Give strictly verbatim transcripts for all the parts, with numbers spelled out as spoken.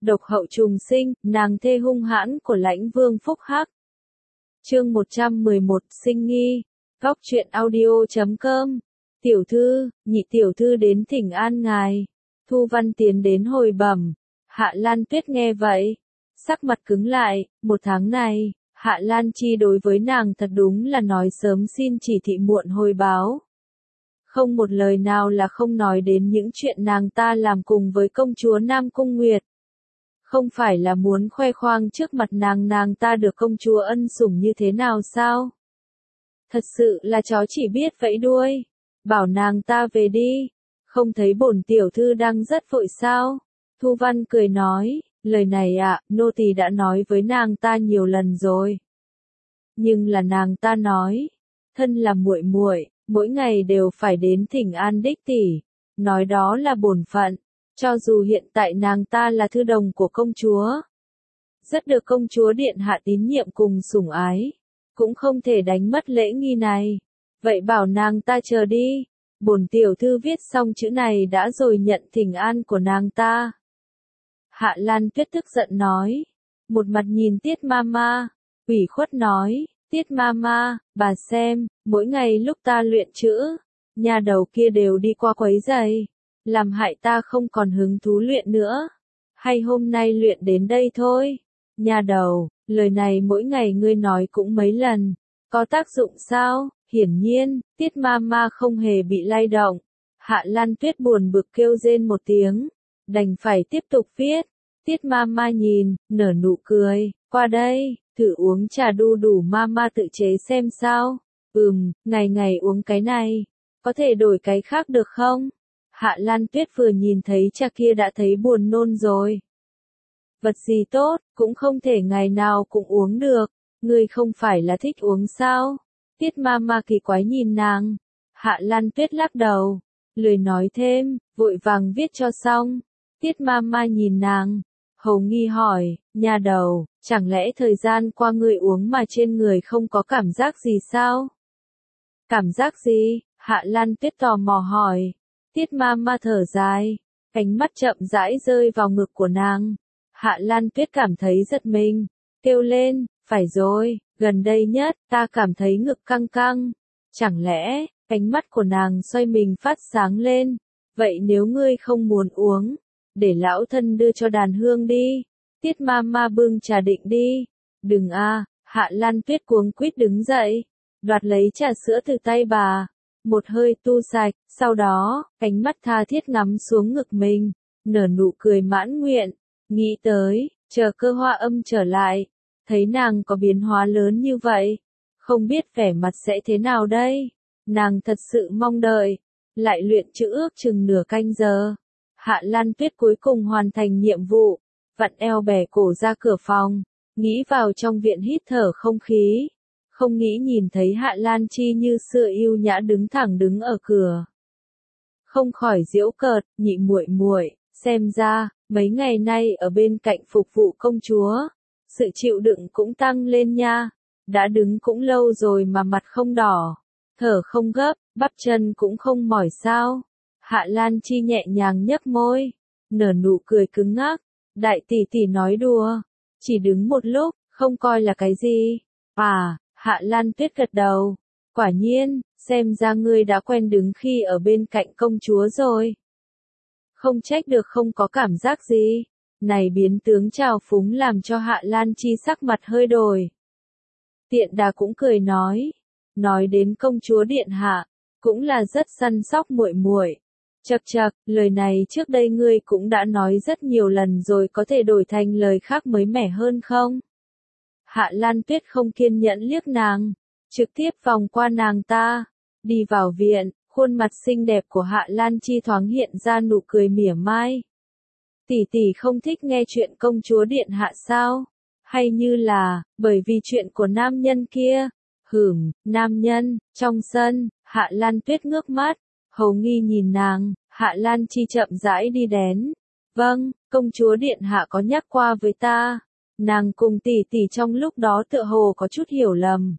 độc hậu trùng sinh, nàng thê hung hãn của lãnh vương Phúc Hắc. Chương một trăm mười một, sinh nghi. Góc truyện audio chấm com. Tiểu thư, nhị tiểu thư đến thỉnh an ngài. Thu Văn tiến đến hồi bẩm. Hạ Lan Tuyết nghe vậy, sắc mặt cứng lại. Một tháng này, Hạ Lan Chi đối với nàng thật đúng là nói sớm xin chỉ thị muộn hồi báo. Không một lời nào là không nói đến những chuyện nàng ta làm cùng với công chúa Nam Cung Nguyệt. Không phải là muốn khoe khoang trước mặt nàng nàng ta được công chúa ân sủng như thế nào sao? Thật sự là chó chỉ biết vẫy đuôi. Bảo nàng ta về đi. Không thấy bổn tiểu thư đang rất vội sao? Thu Văn cười nói, lời này ạ, nô tỳ đã nói với nàng ta nhiều lần rồi. Nhưng là nàng ta nói, thân là muội muội, mỗi ngày đều phải đến thỉnh an đích tỷ, nói đó là bổn phận. Cho dù hiện tại nàng ta là thư đồng của công chúa, rất được công chúa điện hạ tín nhiệm cùng sủng ái, cũng không thể đánh mất lễ nghi này. Vậy bảo nàng ta chờ đi, bổn tiểu thư viết xong chữ này đã rồi nhận thỉnh an của nàng ta. Hạ Lan Tuyết tức giận nói, một mặt nhìn Tiết Mama, ủy khuất nói, Tiết Mama, bà xem, mỗi ngày lúc ta luyện chữ, nhà đầu kia đều đi qua quấy giày, làm hại ta không còn hứng thú luyện nữa. Hay hôm nay luyện đến đây thôi. Nhà đầu, lời này mỗi ngày ngươi nói cũng mấy lần, có tác dụng sao? Hiển nhiên, Tiết Mama không hề bị lay động. Hạ Lan Tuyết buồn bực kêu rên một tiếng, đành phải tiếp tục viết. Tiết Mama nhìn, nở nụ cười, qua đây, thử uống trà đu đủ Mama tự chế xem sao. Ừm, ngày ngày uống cái này, có thể đổi cái khác được không? Hạ Lan Tuyết vừa nhìn thấy trà kia đã thấy buồn nôn rồi. Vật gì tốt, cũng không thể ngày nào cũng uống được, ngươi không phải là thích uống sao? Tiết Mama kỳ quái nhìn nàng. Hạ Lan Tuyết lắc đầu, lười nói thêm, vội vàng viết cho xong. Tiết Mama nhìn nàng, hầu nghi hỏi, nhà đầu, chẳng lẽ thời gian qua ngươi uống mà trên người không có cảm giác gì sao? Cảm giác gì? Hạ Lan Tuyết tò mò hỏi. Tiết Mama thở dài, ánh mắt chậm rãi rơi vào ngực của nàng. Hạ Lan Tuyết cảm thấy giật mình, kêu lên, phải rồi, gần đây nhất, ta cảm thấy ngực căng căng. Chẳng lẽ, ánh mắt của nàng xoay mình phát sáng lên, vậy nếu ngươi không muốn uống, để lão thân đưa cho đàn hương đi. Tiết Mama bưng trà định đi. Đừng a, Hạ Lan Tuyết cuống quýt đứng dậy, đoạt lấy trà sữa từ tay bà. Một hơi tu sạch, sau đó, ánh mắt tha thiết ngắm xuống ngực mình, nở nụ cười mãn nguyện, nghĩ tới, chờ Cơ Hoa Âm trở lại, thấy nàng có biến hóa lớn như vậy, không biết vẻ mặt sẽ thế nào đây, nàng thật sự mong đợi, lại luyện chữ ước chừng nửa canh giờ. Hạ Lan Tuyết cuối cùng hoàn thành nhiệm vụ, vặn eo bẻ cổ ra cửa phòng, nghĩ vào trong viện hít thở không khí. Không nghĩ nhìn thấy Hạ Lan Chi như xưa yêu nhã đứng thẳng đứng ở cửa. Không khỏi giễu cợt, nhị muội muội, xem ra, mấy ngày nay ở bên cạnh phục vụ công chúa, sự chịu đựng cũng tăng lên nha, đã đứng cũng lâu rồi mà mặt không đỏ, thở không gấp, bắp chân cũng không mỏi sao. Hạ Lan Chi nhẹ nhàng nhếch môi, nở nụ cười cứng ngắc, đại tỷ tỷ nói đùa, chỉ đứng một lúc, không coi là cái gì. À, Hạ Lan Tuyết gật đầu, quả nhiên, xem ra ngươi đã quen đứng khi ở bên cạnh công chúa rồi. Không trách được không có cảm giác gì, này biến tướng trào phúng làm cho Hạ Lan Chi sắc mặt hơi đổi. Tiện Đà cũng cười nói, nói đến công chúa điện hạ, cũng là rất săn sóc muội muội. Chậc chậc, lời này trước đây ngươi cũng đã nói rất nhiều lần rồi, có thể đổi thành lời khác mới mẻ hơn không? Hạ Lan Tuyết không kiên nhẫn liếc nàng, trực tiếp vòng qua nàng ta, đi vào viện, khuôn mặt xinh đẹp của Hạ Lan Chi thoáng hiện ra nụ cười mỉa mai. Tỷ tỷ không thích nghe chuyện công chúa điện hạ sao? Hay như là, bởi vì chuyện của nam nhân kia? Hửm, nam nhân, trong sân, Hạ Lan Tuyết ngước mắt, hầu nghi nhìn nàng, Hạ Lan Chi chậm rãi đi đến. Vâng, công chúa điện hạ có nhắc qua với ta. Nàng cùng tỷ tỷ trong lúc đó tựa hồ có chút hiểu lầm.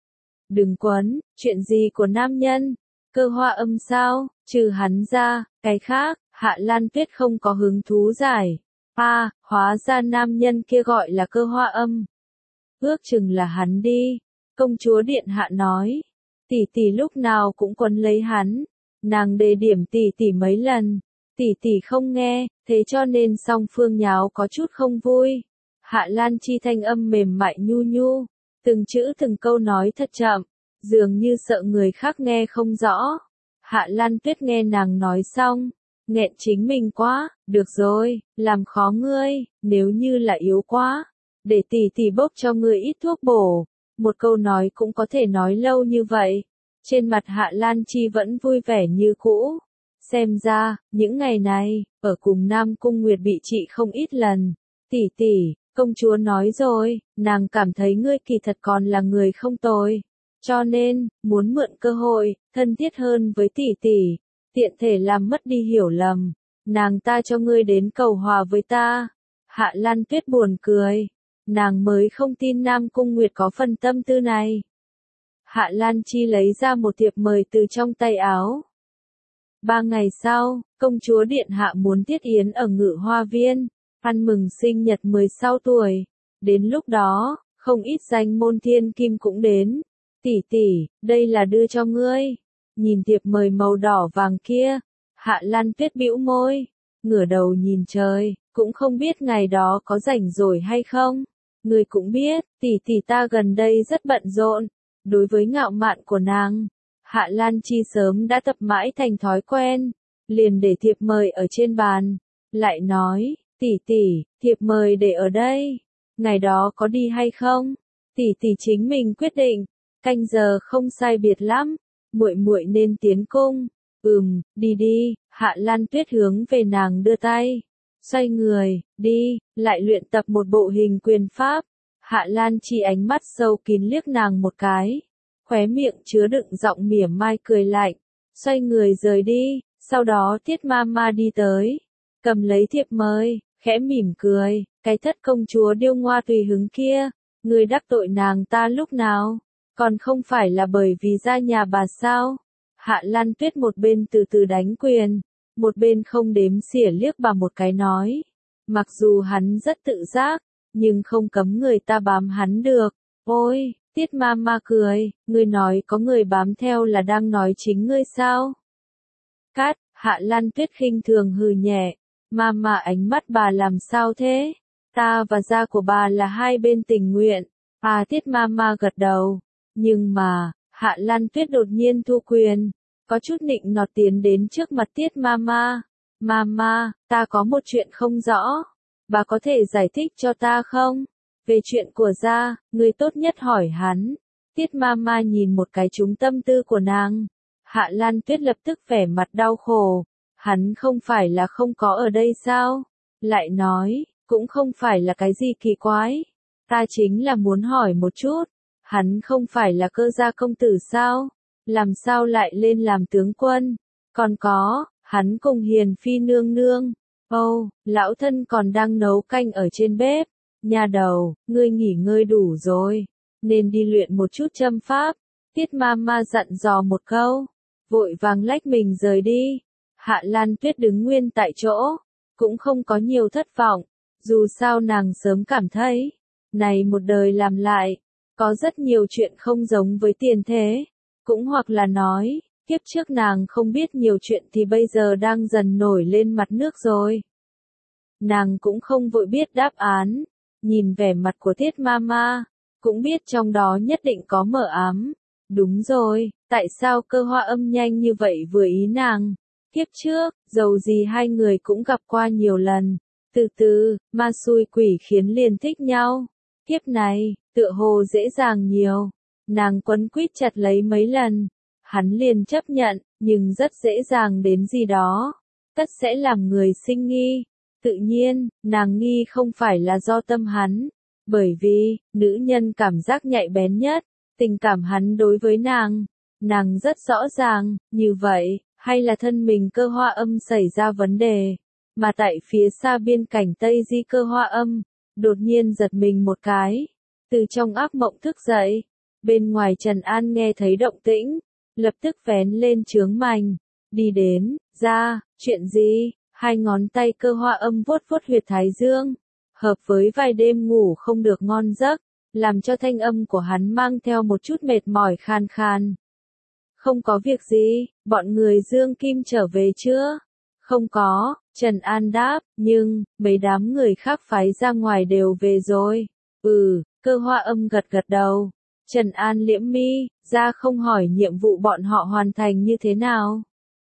Đừng quấn, chuyện gì của nam nhân? Cơ Hoa Âm sao? Trừ hắn ra, cái khác, Hạ Lan Tuyết không có hứng thú giải. À, hóa ra nam nhân kia gọi là Cơ Hoa Âm. Ước chừng là hắn đi, công chúa điện hạ nói. Tỷ tỷ lúc nào cũng quấn lấy hắn, nàng đề điểm tỷ tỷ mấy lần, tỷ tỷ không nghe, thế cho nên song phương nháo có chút không vui. Hạ Lan Chi thanh âm mềm mại nhu nhu, từng chữ từng câu nói thật chậm, dường như sợ người khác nghe không rõ. Hạ Lan Tuyết nghe nàng nói xong, nghẹn chính mình quá, được rồi, làm khó ngươi, nếu như là yếu quá, để tỷ tỷ bốc cho ngươi ít thuốc bổ. Một câu nói cũng có thể nói lâu như vậy. Trên mặt Hạ Lan Chi vẫn vui vẻ như cũ. Xem ra, những ngày này, ở cùng Nam Cung Nguyệt bị trị không ít lần. Tỷ tỷ, công chúa nói rồi, nàng cảm thấy ngươi kỳ thật còn là người không tồi. Cho nên, muốn mượn cơ hội, thân thiết hơn với tỷ tỷ, tiện thể làm mất đi hiểu lầm. Nàng ta cho ngươi đến cầu hòa với ta. Hạ Lan Tuyết buồn cười. Nàng mới không tin Nam Cung Nguyệt có phần tâm tư này. Hạ Lan Chi lấy ra một thiệp mời từ trong tay áo. Ba ngày sau, công chúa điện hạ muốn tiết yến ở Ngự Hoa Viên, ăn mừng sinh nhật mười sáu tuổi. Đến lúc đó, không ít danh môn thiên kim cũng đến. Tỷ tỷ, đây là đưa cho ngươi. Nhìn thiệp mời màu đỏ vàng kia, Hạ Lan Tuyết bĩu môi, ngửa đầu nhìn trời, cũng không biết ngày đó có rảnh rồi hay không. Ngươi cũng biết, tỷ tỷ ta gần đây rất bận rộn. Đối với ngạo mạn của nàng, Hạ Lan Chi sớm đã tập mãi thành thói quen, liền để thiệp mời ở trên bàn, lại nói, tỷ tỷ, thiệp mời để ở đây, ngày đó có đi hay không? Tỷ tỷ chính mình quyết định, canh giờ không sai biệt lắm, muội muội nên tiến cung. Ừm, đi đi, Hạ Lan Tuyết hướng về nàng đưa tay, xoay người, đi, lại luyện tập một bộ hình quyền pháp. Hạ Lan Chi ánh mắt sâu kín liếc nàng một cái, khóe miệng chứa đựng giọng mỉa mai cười lạnh, xoay người rời đi. Sau đó Tiết Mama đi tới, cầm lấy thiệp mời, khẽ mỉm cười, cái thất công chúa điêu ngoa tùy hứng kia, ngươi đắc tội nàng ta lúc nào, còn không phải là bởi vì ra nhà bà sao? Hạ Lan Tuyết một bên từ từ đánh quyền, một bên không đếm xỉa liếc bà một cái nói, mặc dù hắn rất tự giác, nhưng không cấm người ta bám hắn được. Ôi, Tiết Mama cười, ngươi nói có người bám theo là đang nói chính ngươi sao? Cát, Hạ Lan Tuyết khinh thường hừ nhẹ, Mama ánh mắt bà làm sao thế? Ta và da của bà là hai bên tình nguyện. À Tiết Mama gật đầu, nhưng mà, Hạ Lan Tuyết đột nhiên thu quyền, có chút nịnh nọt tiến đến trước mặt Tiết Mama. Mama, ta có một chuyện không rõ, bà có thể giải thích cho ta không? Về chuyện của da, người tốt nhất hỏi hắn. Tiết Mama nhìn một cái trúng tâm tư của nàng. Hạ Lan Tuyết lập tức vẻ mặt đau khổ. Hắn không phải là không có ở đây sao? Lại nói, cũng không phải là cái gì kỳ quái. Ta chính là muốn hỏi một chút. Hắn không phải là Cơ gia công tử sao? Làm sao lại lên làm tướng quân? Còn có, hắn cùng Hiền Phi nương nương. Ồ, oh, lão thân còn đang nấu canh ở trên bếp. Nhà đầu, ngươi nghỉ ngơi đủ rồi. Nên đi luyện một chút châm pháp. Tiết Mama dặn dò một câu. Vội vàng lách mình rời đi. Hạ Lan Tuyết đứng nguyên tại chỗ. Cũng không có nhiều thất vọng. Dù sao nàng sớm cảm thấy. Này một đời làm lại. Có rất nhiều chuyện không giống với tiền thế. Cũng hoặc là nói, kiếp trước nàng không biết nhiều chuyện thì bây giờ đang dần nổi lên mặt nước rồi. Nàng cũng không vội biết đáp án. Nhìn vẻ mặt của Tiết Mama, cũng biết trong đó nhất định có mờ ám. Đúng rồi, tại sao Cơ Hoa Âm nhanh như vậy vừa ý nàng? Kiếp trước, dầu gì hai người cũng gặp qua nhiều lần. Từ từ, ma xui quỷ khiến liền thích nhau. Kiếp này, tựa hồ dễ dàng nhiều. Nàng quấn quýt chặt lấy mấy lần. Hắn liền chấp nhận, nhưng rất dễ dàng đến gì đó. Tất sẽ làm người sinh nghi. Tự nhiên, nàng nghi không phải là do tâm hắn. Bởi vì, nữ nhân cảm giác nhạy bén nhất. Tình cảm hắn đối với nàng. Nàng rất rõ ràng, như vậy, hay là thân mình Cơ Hoa Âm xảy ra vấn đề. Mà tại phía xa biên cảnh Tây Di Cơ Hoa Âm, đột nhiên giật mình một cái. Từ trong ác mộng thức dậy. Bên ngoài Trần An nghe thấy động tĩnh, lập tức vén lên chướng mành, đi đến, ra, chuyện gì? Hai ngón tay Cơ Hoa Âm vuốt vuốt huyệt thái dương, hợp với vài đêm ngủ không được ngon giấc, làm cho thanh âm của hắn mang theo một chút mệt mỏi khan khan. Không có việc gì, bọn người Dương Kim trở về chưa? Không có, Trần An đáp, nhưng, mấy đám người khác phái ra ngoài đều về rồi. Ừ, Cơ Hoa Âm gật gật đầu. Trần An liễm mi, ra không hỏi nhiệm vụ bọn họ hoàn thành như thế nào.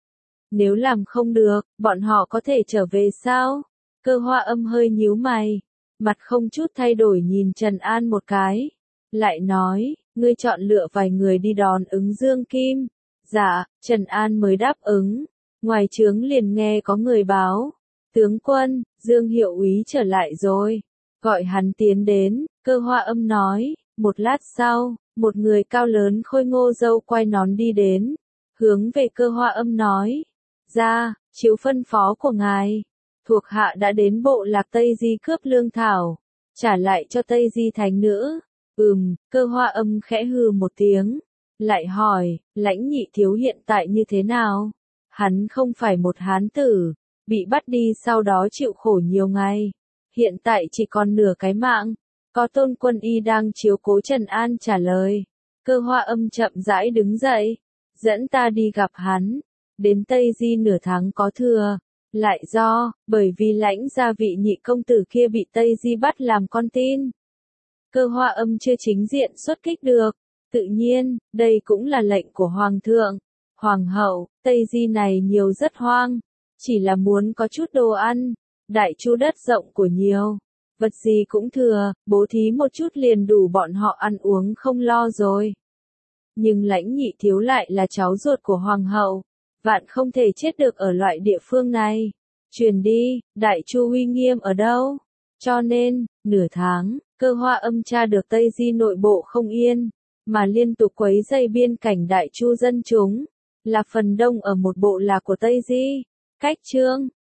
Nếu làm không được, bọn họ có thể trở về sao? Cơ Hoa Âm hơi nhíu mày, mặt không chút thay đổi nhìn Trần An một cái. Lại nói, ngươi chọn lựa vài người đi đón ứng Dương Kim. Dạ, Trần An mới đáp ứng. Ngoài trướng liền nghe có người báo. Tướng quân, Dương Hiệu úy trở lại rồi. Gọi hắn tiến đến, Cơ Hoa Âm nói. Một lát sau, một người cao lớn khôi ngô râu quai nón đi đến. Hướng về Cơ Hoa Âm nói. Ra, chiếu phân phó của ngài. Thuộc hạ đã đến bộ lạc Tây Di cướp lương thảo. Trả lại cho Tây Di thánh nữ. Ừm, Cơ Hoa Âm khẽ hừ một tiếng. Lại hỏi, Lãnh Nhị thiếu hiện tại như thế nào? Hắn không phải một hán tử, bị bắt đi sau đó chịu khổ nhiều ngày. Hiện tại chỉ còn nửa cái mạng. Có Tôn Quân Y đang chiếu cố Trần An trả lời. Cơ Hoa Âm chậm rãi đứng dậy, dẫn ta đi gặp hắn. Đến Tây Di nửa tháng có thừa. Lại do, bởi vì Lãnh gia vị nhị công tử kia bị Tây Di bắt làm con tin. Cơ Hoa Âm chưa chính diện xuất kích được. Tự nhiên, đây cũng là lệnh của Hoàng thượng. Hoàng hậu, Tây Di này nhiều rất hoang. Chỉ là muốn có chút đồ ăn. Đại chu đất rộng của nhiều. Vật gì cũng thừa, bố thí một chút liền đủ bọn họ ăn uống không lo rồi. Nhưng Lãnh Nhị thiếu lại là cháu ruột của Hoàng hậu. Vạn không thể chết được ở loại địa phương này. Truyền đi, Đại chu uy nghiêm ở đâu? Cho nên, nửa tháng, Cơ Hoa Âm tra được Tây Di nội bộ không yên, mà liên tục quấy dây biên cảnh Đại chu dân chúng, là phần đông ở một bộ lạc của Tây Di. Cách chương